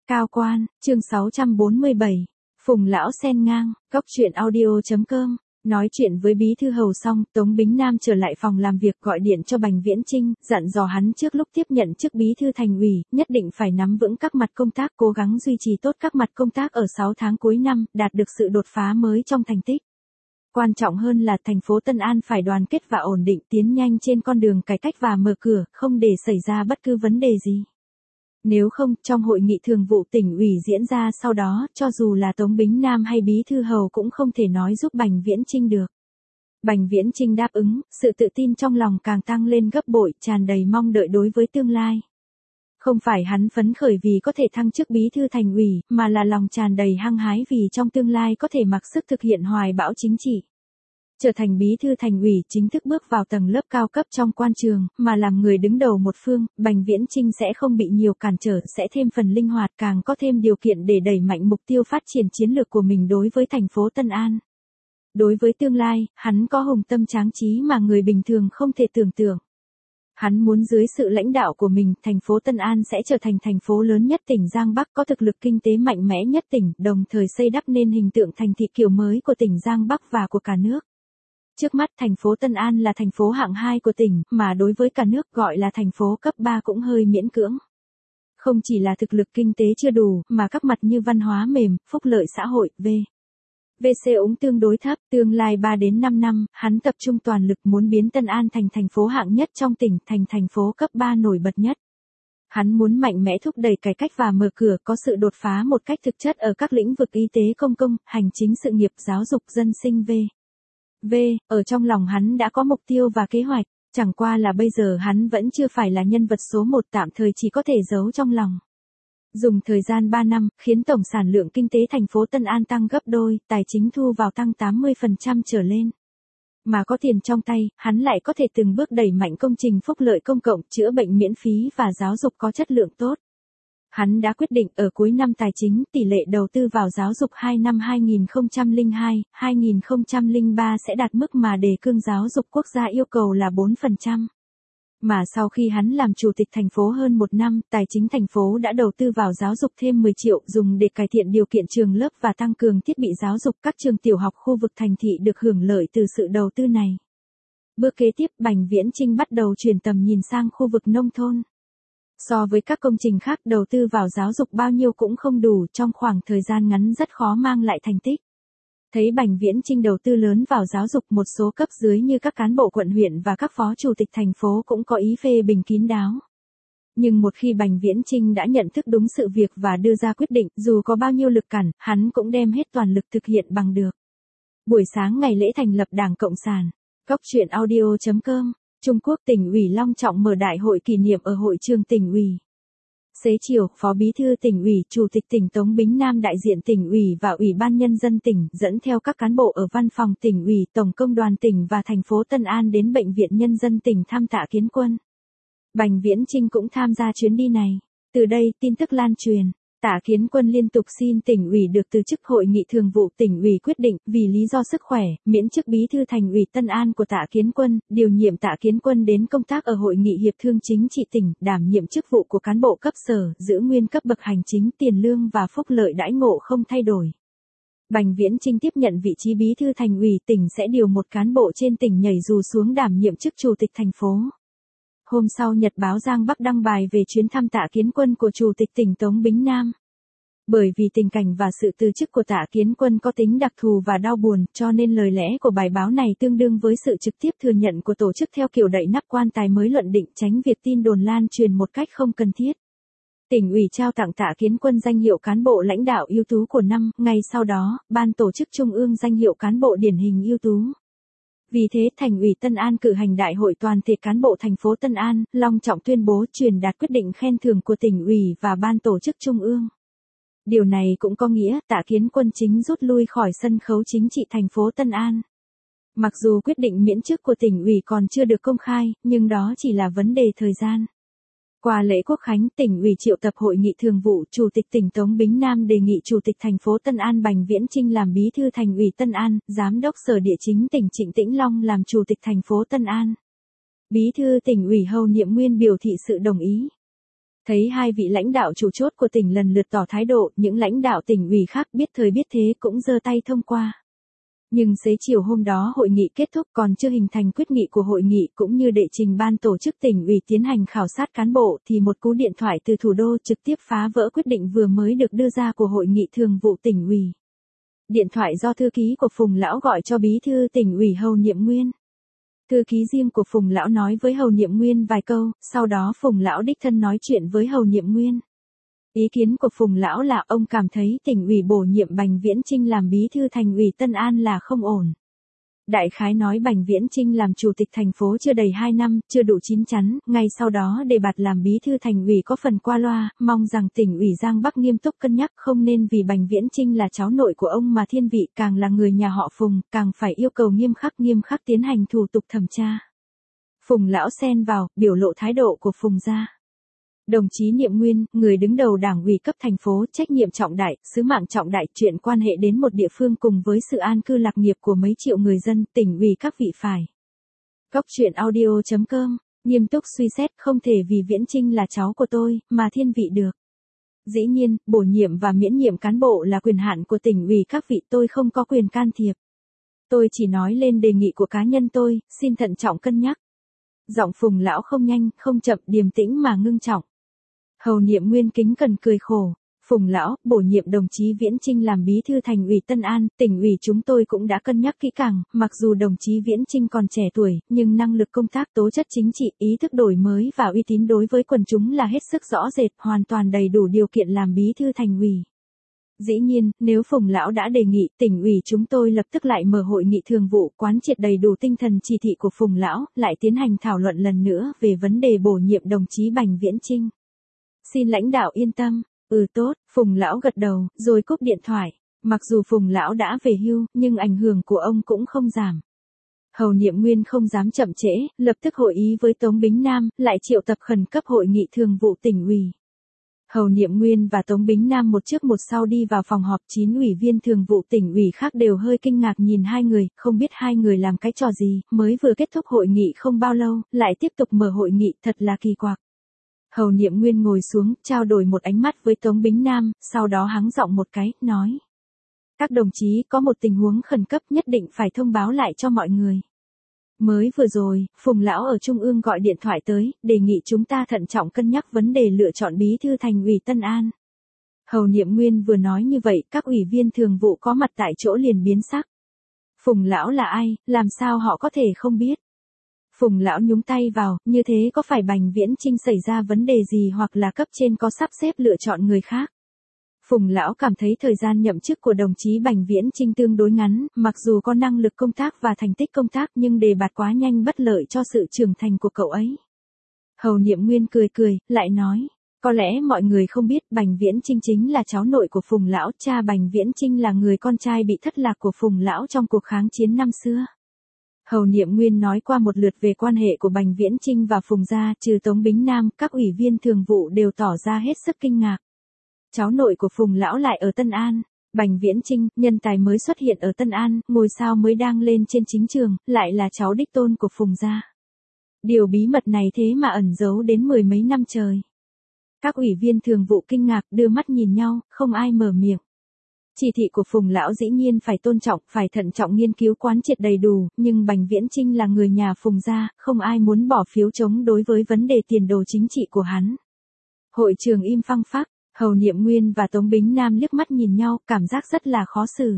Cao quan, chương 647. Phùng lão sen ngang, góc truyện audio.com. Nói chuyện với Bí thư Hầu xong, Tống Bính Nam trở lại phòng làm việc gọi điện cho Bành Viễn Chinh, dặn dò hắn trước lúc tiếp nhận chức Bí thư Thành ủy, nhất định phải nắm vững các mặt công tác, cố gắng duy trì tốt các mặt công tác ở 6 tháng cuối năm, đạt được sự đột phá mới trong thành tích. Quan trọng hơn là thành phố Tân An phải đoàn kết và ổn định, tiến nhanh trên con đường cải cách và mở cửa, không để xảy ra bất cứ vấn đề gì. Nếu không, trong hội nghị thường vụ tỉnh ủy diễn ra sau đó, cho dù là Tống Bính Nam hay Bí thư Hầu cũng không thể nói giúp Bành Viễn Chinh được. Bành Viễn Chinh đáp ứng, sự tự tin trong lòng càng tăng lên gấp bội, tràn đầy mong đợi đối với tương lai. Không phải hắn phấn khởi vì có thể thăng chức Bí thư Thành ủy, mà là lòng tràn đầy hăng hái vì trong tương lai có thể mặc sức thực hiện hoài bão chính trị. Trở thành Bí thư Thành ủy, chính thức bước vào tầng lớp cao cấp trong quan trường, mà làm người đứng đầu một phương, Bành Viễn Chinh sẽ không bị nhiều cản trở, sẽ thêm phần linh hoạt, càng có thêm điều kiện để đẩy mạnh mục tiêu phát triển chiến lược của mình đối với thành phố Tân An. Đối với tương lai, hắn có hùng tâm tráng trí mà người bình thường không thể tưởng tượng. Hắn muốn dưới sự lãnh đạo của mình, thành phố Tân An sẽ trở thành thành phố lớn nhất tỉnh Giang Bắc, có thực lực kinh tế mạnh mẽ nhất tỉnh, đồng thời xây đắp nên hình tượng thành thị kiểu mới của tỉnh Giang Bắc và của cả nước. Trước mắt thành phố Tân An là thành phố hạng 2 của tỉnh, mà đối với cả nước gọi là thành phố cấp 3 cũng hơi miễn cưỡng. Không chỉ là thực lực kinh tế chưa đủ, mà các mặt như văn hóa mềm, phúc lợi xã hội, VC cũng tương đối thấp. Tương lai 3 đến 5 năm, hắn tập trung toàn lực muốn biến Tân An thành thành phố hạng nhất trong tỉnh, thành thành phố cấp 3 nổi bật nhất. Hắn muốn mạnh mẽ thúc đẩy cải cách và mở cửa, có sự đột phá một cách thực chất ở các lĩnh vực y tế công cộng, hành chính sự nghiệp, giáo dục dân sinh ở trong lòng hắn đã có mục tiêu và kế hoạch, chẳng qua là bây giờ hắn vẫn chưa phải là nhân vật số 1, tạm thời chỉ có thể giấu trong lòng. Dùng thời gian 3 năm, khiến tổng sản lượng kinh tế thành phố Tân An tăng gấp đôi, tài chính thu vào tăng 80% trở lên. Mà có tiền trong tay, hắn lại có thể từng bước đẩy mạnh công trình phúc lợi công cộng, chữa bệnh miễn phí và giáo dục có chất lượng tốt. Hắn đã quyết định ở cuối năm tài chính, tỷ lệ đầu tư vào giáo dục 2 năm 2002, 2003 sẽ đạt mức mà đề cương giáo dục quốc gia yêu cầu là 4%. Mà sau khi hắn làm chủ tịch thành phố hơn 1 năm, tài chính thành phố đã đầu tư vào giáo dục thêm 10 triệu, dùng để cải thiện điều kiện trường lớp và tăng cường thiết bị giáo dục. Các trường tiểu học khu vực thành thị được hưởng lợi từ sự đầu tư này. Bước kế tiếp, Bành Viễn Chinh bắt đầu chuyển tầm nhìn sang khu vực nông thôn. So với các công trình khác, đầu tư vào giáo dục bao nhiêu cũng không đủ, trong khoảng thời gian ngắn rất khó mang lại thành tích. Thấy Bành Viễn Chinh đầu tư lớn vào giáo dục, một số cấp dưới như các cán bộ quận huyện và các phó chủ tịch thành phố cũng có ý phê bình kín đáo. Nhưng một khi Bành Viễn Chinh đã nhận thức đúng sự việc và đưa ra quyết định, dù có bao nhiêu lực cản, hắn cũng đem hết toàn lực thực hiện bằng được. Buổi sáng ngày lễ thành lập Đảng Cộng sản, góc truyện audio.com. Trung Quốc tỉnh ủy long trọng mở đại hội kỷ niệm ở hội trường tỉnh ủy. Xế chiều, Phó Bí thư tỉnh ủy, Chủ tịch tỉnh Tống Bính Nam, đại diện tỉnh ủy và Ủy ban Nhân dân tỉnh, dẫn theo các cán bộ ở văn phòng tỉnh ủy, Tổng công đoàn tỉnh và thành phố Tân An đến Bệnh viện Nhân dân tỉnh thăm Tạ Kiến Quân. Bành Viễn Chinh cũng tham gia chuyến đi này. Từ đây, tin tức lan truyền. Tạ Kiến Quân liên tục xin tỉnh ủy được từ chức. Hội nghị thường vụ tỉnh ủy quyết định, vì lý do sức khỏe, miễn chức Bí thư Thành ủy Tân An của Tạ Kiến Quân, điều nhiệm Tạ Kiến Quân đến công tác ở Hội nghị hiệp thương chính trị tỉnh, đảm nhiệm chức vụ của cán bộ cấp sở, giữ nguyên cấp bậc hành chính, tiền lương và phúc lợi đãi ngộ không thay đổi. Bành Viễn Chinh tiếp nhận vị trí Bí thư Thành ủy tỉnh sẽ điều một cán bộ trên tỉnh nhảy dù xuống đảm nhiệm chức Chủ tịch thành phố. Hôm sau, Nhật báo Giang Bắc đăng bài về chuyến thăm Tạ Kiến Quân của Chủ tịch tỉnh Tống Bính Nam. Bởi vì tình cảnh và sự từ chức của Tạ Kiến Quân có tính đặc thù và đau buồn, cho nên lời lẽ của bài báo này tương đương với sự trực tiếp thừa nhận của tổ chức theo kiểu đậy nắp quan tài mới luận định, tránh việc tin đồn lan truyền một cách không cần thiết. Tỉnh ủy trao tặng Tạ Kiến Quân danh hiệu cán bộ lãnh đạo ưu tú của năm, ngay sau đó, ban tổ chức trung ương danh hiệu cán bộ điển hình ưu tú. Vì thế, Thành ủy Tân An cử hành đại hội toàn thể cán bộ thành phố Tân An, long trọng tuyên bố truyền đạt quyết định khen thưởng của tỉnh ủy và ban tổ chức trung ương. Điều này cũng có nghĩa Tạ Kiến Quân chính rút lui khỏi sân khấu chính trị thành phố Tân An. Mặc dù quyết định miễn chức của tỉnh ủy còn chưa được công khai, nhưng đó chỉ là vấn đề thời gian. Qua lễ Quốc khánh, tỉnh ủy triệu tập hội nghị thường vụ, Chủ tịch tỉnh Tống Bính Nam đề nghị Chủ tịch thành phố Tân An Bành Viễn Chinh làm Bí thư Thành ủy Tân An, Giám đốc Sở Địa chính tỉnh Trịnh Tĩnh Long làm Chủ tịch thành phố Tân An. Bí thư tỉnh ủy Hầu Niệm Nguyên biểu thị sự đồng ý. Thấy hai vị lãnh đạo chủ chốt của tỉnh lần lượt tỏ thái độ, những lãnh đạo tỉnh ủy khác biết thời biết thế cũng giơ tay thông qua. Nhưng xế chiều hôm đó hội nghị kết thúc còn chưa hình thành quyết nghị của hội nghị cũng như đệ trình ban tổ chức tỉnh ủy tiến hành khảo sát cán bộ thì một cú điện thoại từ thủ đô trực tiếp phá vỡ quyết định vừa mới được đưa ra của hội nghị thường vụ tỉnh ủy. Điện thoại do thư ký của Phùng Lão gọi cho bí thư tỉnh ủy Hầu Niệm Nguyên. Thư ký riêng của Phùng Lão nói với Hầu Niệm Nguyên vài câu, sau đó Phùng Lão đích thân nói chuyện với Hầu Niệm Nguyên. Ý kiến của Phùng Lão là ông cảm thấy tỉnh ủy bổ nhiệm Bành Viễn Chinh làm bí thư thành ủy Tân An là không ổn. Đại khái nói Bành Viễn Chinh làm chủ tịch thành phố chưa đầy 2 năm, chưa đủ chín chắn, ngay sau đó đề bạt làm bí thư thành ủy có phần qua loa, mong rằng tỉnh ủy Giang Bắc nghiêm túc cân nhắc không nên vì Bành Viễn Chinh là cháu nội của ông mà thiên vị càng là người nhà họ Phùng, càng phải yêu cầu nghiêm khắc tiến hành thủ tục thẩm tra. Phùng Lão xen vào, biểu lộ thái độ của Phùng gia. Đồng chí Niệm Nguyên, người đứng đầu đảng ủy cấp thành phố, trách nhiệm trọng đại, sứ mạng trọng đại, chuyện quan hệ đến một địa phương cùng với sự an cư lạc nghiệp của mấy triệu người dân, tỉnh ủy các vị phải. Góc truyện audio.com, nghiêm túc suy xét không thể vì Viễn Chinh là cháu của tôi, mà thiên vị được. Dĩ nhiên, bổ nhiệm và miễn nhiệm cán bộ là quyền hạn của tỉnh ủy các vị, tôi không có quyền can thiệp. Tôi chỉ nói lên đề nghị của cá nhân tôi, xin thận trọng cân nhắc. Giọng Phùng Lão không nhanh, không chậm, điềm tĩnh mà ngưng trọng. Hầu Niệm Nguyên kính cẩn cười khổ, Phùng Lão, bổ nhiệm đồng chí Viễn Chinh làm bí thư thành ủy Tân An, tỉnh ủy chúng tôi cũng đã cân nhắc kỹ càng, mặc dù đồng chí Viễn Chinh còn trẻ tuổi, nhưng năng lực công tác tố chất chính trị, ý thức đổi mới và uy tín đối với quần chúng là hết sức rõ rệt, hoàn toàn đầy đủ điều kiện làm bí thư thành ủy. Dĩ nhiên, nếu Phùng Lão đã đề nghị, tỉnh ủy chúng tôi lập tức lại mở hội nghị thường vụ, quán triệt đầy đủ tinh thần chỉ thị của Phùng Lão, lại tiến hành thảo luận lần nữa về vấn đề bổ nhiệm đồng chí Bành Viễn Chinh. Xin lãnh đạo yên tâm. Tốt, Phùng Lão gật đầu, rồi cúp điện thoại. Mặc dù Phùng Lão đã về hưu, nhưng ảnh hưởng của ông cũng không giảm. Hầu Niệm Nguyên không dám chậm trễ, lập tức hội ý với Tống Bính Nam, lại triệu tập khẩn cấp hội nghị thường vụ tỉnh ủy. Hầu Niệm Nguyên và Tống Bính Nam một trước một sau đi vào phòng họp, 9 ủy viên thường vụ tỉnh ủy khác đều hơi kinh ngạc nhìn hai người, không biết hai người làm cái trò gì, mới vừa kết thúc hội nghị không bao lâu, lại tiếp tục mở hội nghị, thật là kỳ quặc. Hầu Niệm Nguyên ngồi xuống, trao đổi một ánh mắt với Tống Bính Nam, sau đó hắng giọng một cái, nói. Các đồng chí có một tình huống khẩn cấp nhất định phải thông báo lại cho mọi người. Mới vừa rồi, Phùng Lão ở Trung ương gọi điện thoại tới, đề nghị chúng ta thận trọng cân nhắc vấn đề lựa chọn bí thư thành ủy Tân An. Hầu Niệm Nguyên vừa nói như vậy, các ủy viên thường vụ có mặt tại chỗ liền biến sắc. Phùng Lão là ai, làm sao họ có thể không biết? Phùng Lão nhúng tay vào, như thế có phải Bành Viễn Chinh xảy ra vấn đề gì hoặc là cấp trên có sắp xếp lựa chọn người khác? Phùng Lão cảm thấy thời gian nhậm chức của đồng chí Bành Viễn Chinh tương đối ngắn, mặc dù có năng lực công tác và thành tích công tác nhưng đề bạt quá nhanh bất lợi cho sự trưởng thành của cậu ấy. Hầu Niệm Nguyên cười, lại nói, có lẽ mọi người không biết Bành Viễn Chinh chính là cháu nội của Phùng Lão, cha Bành Viễn Chinh là người con trai bị thất lạc của Phùng Lão trong cuộc kháng chiến năm xưa. Hầu Niệm Nguyên nói qua một lượt về quan hệ của Bành Viễn Chinh và Phùng gia, trừ Tống Bính Nam, các ủy viên thường vụ đều tỏ ra hết sức kinh ngạc. Cháu nội của Phùng Lão lại ở Tân An, Bành Viễn Chinh, nhân tài mới xuất hiện ở Tân An, ngôi sao mới đang lên trên chính trường, lại là cháu đích tôn của Phùng gia. Điều bí mật này thế mà ẩn giấu đến 10 mấy năm trời. Các ủy viên thường vụ kinh ngạc, đưa mắt nhìn nhau, không ai mở miệng. Chỉ thị của Phùng Lão dĩ nhiên phải tôn trọng, phải thận trọng nghiên cứu quán triệt đầy đủ, nhưng Bành Viễn Chinh là người nhà Phùng gia, không ai muốn bỏ phiếu chống đối với vấn đề tiền đồ chính trị của hắn. Hội trường im phăng phắc, Hầu Niệm Nguyên và Tống Bính Nam liếc mắt nhìn nhau, cảm giác rất là khó xử.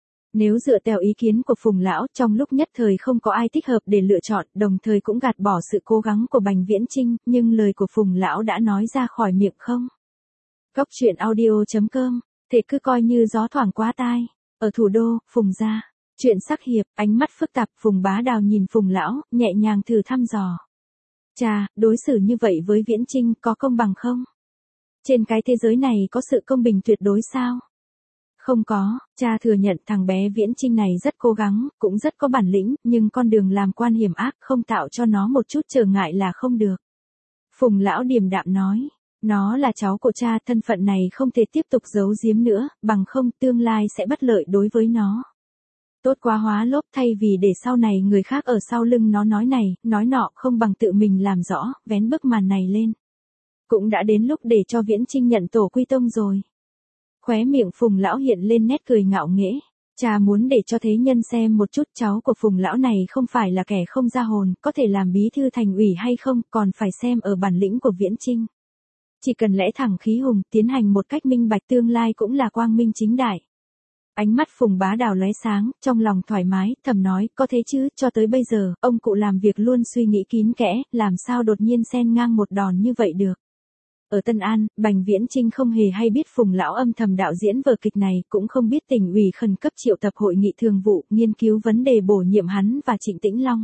Nếu dựa theo ý kiến của Phùng Lão, trong lúc nhất thời không có ai thích hợp để lựa chọn, đồng thời cũng gạt bỏ sự cố gắng của Bành Viễn Chinh, nhưng lời của Phùng Lão đã nói ra khỏi miệng không. Góc truyện audio.com, thế cứ coi như gió thoảng qua tai. Ở thủ đô, Phùng gia, chuyện sắc hiệp, ánh mắt phức tạp, Phùng Bá Đào nhìn Phùng Lão, nhẹ nhàng thử thăm dò. Chà, đối xử như vậy với Viễn Chinh có công bằng không? Trên cái thế giới này có sự công bình tuyệt đối sao? Không có, cha thừa nhận thằng bé Viễn Chinh này rất cố gắng, cũng rất có bản lĩnh, nhưng con đường làm quan hiểm ác, không tạo cho nó một chút trở ngại là không được. Phùng Lão điềm đạm nói, nó là cháu của cha, thân phận này không thể tiếp tục giấu giếm nữa, bằng không tương lai sẽ bất lợi đối với nó. Tốt quá hóa lốp, thay vì để sau này người khác ở sau lưng nó nói này, nói nọ, không bằng tự mình làm rõ, vén bức màn này lên. Cũng đã đến lúc để cho Viễn Chinh nhận tổ quy tông rồi. Khóe miệng Phùng lão hiện lên nét cười ngạo nghễ. Cha muốn để cho thế nhân xem một chút cháu của Phùng lão này không phải là kẻ không ra hồn, có thể làm bí thư thành ủy hay không, còn phải xem ở bản lĩnh của Viễn Chinh. Chỉ cần lẽ thẳng khí hùng, tiến hành một cách minh bạch, tương lai cũng là quang minh chính đại. Ánh mắt Phùng Bá Đào lóe sáng, trong lòng thoải mái, thầm nói, có thế chứ, cho tới bây giờ, ông cụ làm việc luôn suy nghĩ kín kẽ, làm sao đột nhiên xen ngang một đòn như vậy được. Ở Tân An, Bành Viễn Chinh không hề hay biết Phùng lão âm thầm đạo diễn vở kịch này, cũng không biết tỉnh ủy khẩn cấp triệu tập hội nghị thường vụ, nghiên cứu vấn đề bổ nhiệm hắn và Trịnh Tĩnh Long.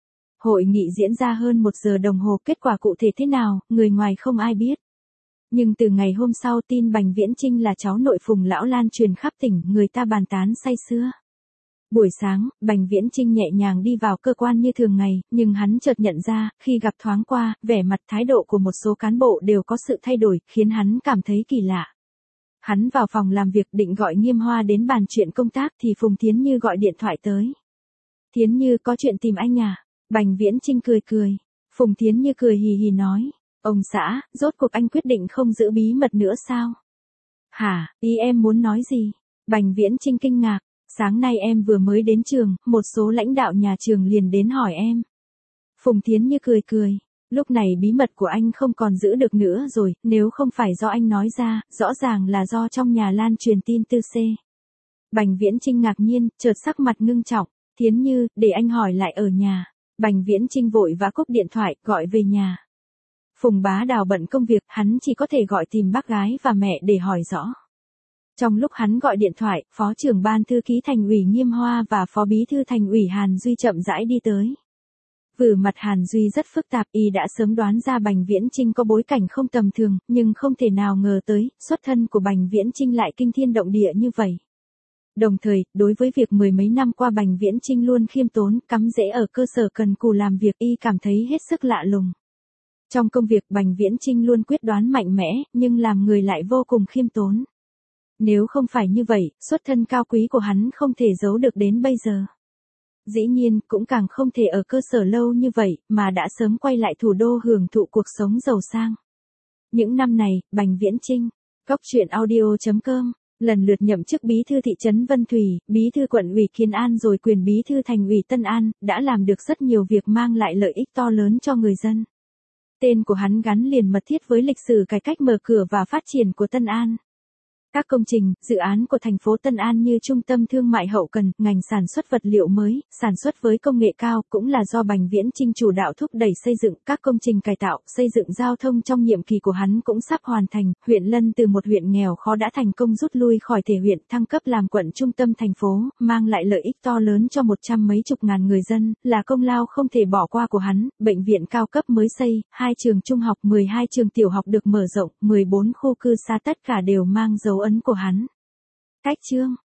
Hội nghị diễn ra hơn 1 giờ đồng hồ, kết quả cụ thể thế nào, người ngoài không ai biết. Nhưng từ ngày hôm sau tin Bành Viễn Chinh là cháu nội Phùng lão lan truyền khắp tỉnh, người ta bàn tán say sưa. Buổi sáng, Bành Viễn Chinh nhẹ nhàng đi vào cơ quan như thường ngày, nhưng hắn chợt nhận ra, khi gặp thoáng qua, vẻ mặt thái độ của một số cán bộ đều có sự thay đổi, khiến hắn cảm thấy kỳ lạ. Hắn vào phòng làm việc định gọi Nghiêm Hoa đến bàn chuyện công tác thì Phùng Thiến Như gọi điện thoại tới. Thiến Như, có chuyện tìm anh à? Bành Viễn Chinh cười cười. Phùng Thiến Như cười hì hì nói. Ông xã, rốt cuộc anh quyết định không giữ bí mật nữa sao? Hả, ý em muốn nói gì? Bành Viễn Chinh kinh ngạc. Sáng nay em vừa mới đến trường, một số lãnh đạo nhà trường liền đến hỏi em. Phùng Thiến Như cười cười. Lúc này bí mật của anh không còn giữ được nữa rồi, nếu không phải do anh nói ra, rõ ràng là do trong nhà lan truyền tin tư c. Bành Viễn Chinh ngạc nhiên, chợt sắc mặt ngưng trọng. Thiến Như, để anh hỏi lại ở nhà. Bành Viễn Chinh vội vã cúp điện thoại, gọi về nhà. Phùng Bá Đào bận công việc, hắn chỉ có thể gọi tìm bác gái và mẹ để hỏi rõ. Trong lúc hắn gọi điện thoại, Phó trưởng ban thư ký thành ủy Nghiêm Hoa và Phó bí thư thành ủy Hàn Duy chậm rãi đi tới. Vử mặt Hàn Duy rất phức tạp, y đã sớm đoán ra Bành Viễn Chinh có bối cảnh không tầm thường, nhưng không thể nào ngờ tới, xuất thân của Bành Viễn Chinh lại kinh thiên động địa như vậy. Đồng thời, đối với việc mười mấy năm qua Bành Viễn Chinh luôn khiêm tốn, cắm rễ ở cơ sở cần cù làm việc, y cảm thấy hết sức lạ lùng. Trong công việc Bành Viễn Chinh luôn quyết đoán mạnh mẽ, nhưng làm người lại vô cùng khiêm tốn. Nếu không phải như vậy, xuất thân cao quý của hắn không thể giấu được đến bây giờ. Dĩ nhiên, cũng càng không thể ở cơ sở lâu như vậy, mà đã sớm quay lại thủ đô hưởng thụ cuộc sống giàu sang. Những năm này, Bành Viễn Chinh, Goctruyện.audio.com, lần lượt nhậm chức bí thư thị trấn Vân Thủy, bí thư quận ủy Kiến An rồi quyền bí thư thành ủy Tân An, đã làm được rất nhiều việc mang lại lợi ích to lớn cho người dân. Tên của hắn gắn liền mật thiết với lịch sử cải cách mở cửa và phát triển của Tân An. Các công trình, dự án của thành phố Tân An như trung tâm thương mại hậu cần, ngành sản xuất vật liệu mới, sản xuất với công nghệ cao cũng là do Bành Viễn Chinh chủ đạo thúc đẩy xây dựng. Các công trình cải tạo, xây dựng giao thông trong nhiệm kỳ của hắn cũng sắp hoàn thành. Huyện Lân từ một huyện nghèo khó đã thành công rút lui khỏi thể huyện, thăng cấp làm quận trung tâm thành phố, mang lại lợi ích to lớn cho 100 mấy chục ngàn người dân, là công lao không thể bỏ qua của hắn. Bệnh viện cao cấp mới xây, 2 trường trung học, 12 trường tiểu học được mở rộng, 14 khu cư xá tất cả đều mang dấu ấn của hắn. Cách chương